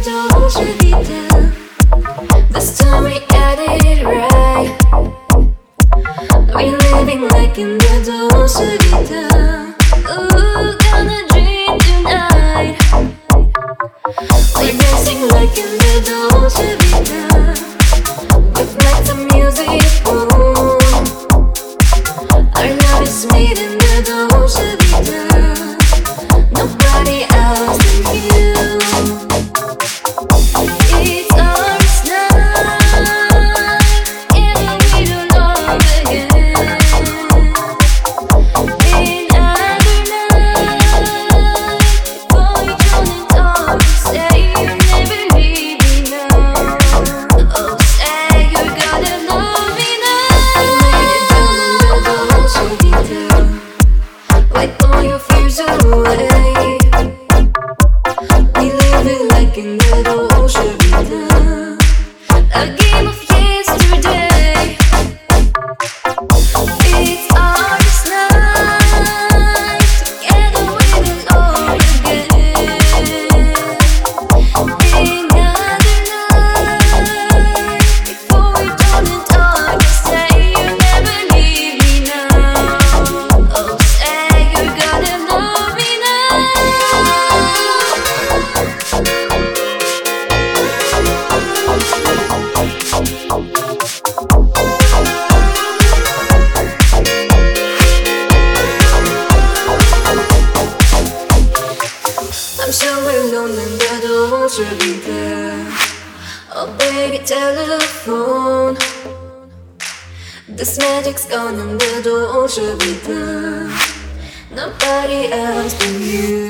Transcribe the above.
눈에도 실비다. This time we got it right. We're living like in the 실비다. Ooh, gonna dream tonight. We're dancing like in the 실비다. With lights and music, boom. Our love is made in the 실비다. Nobody else than you. It's ours now, and we don't love again. Another night, before you turn it on, say you'll never leave me now. Oh, say you're gonna love me now. I laid it down on the wipe all your fears away. We live it like in the ocean. A game of yesterday. It's ours now. Together we will all again. Another night, before we turn it dark, say you'll never leave me now. Oh, say you're gonna love me now. I'm sure we're lonely, but I should be there. Oh baby, telephone. This magic's gone and the door should be there. Nobody else but you.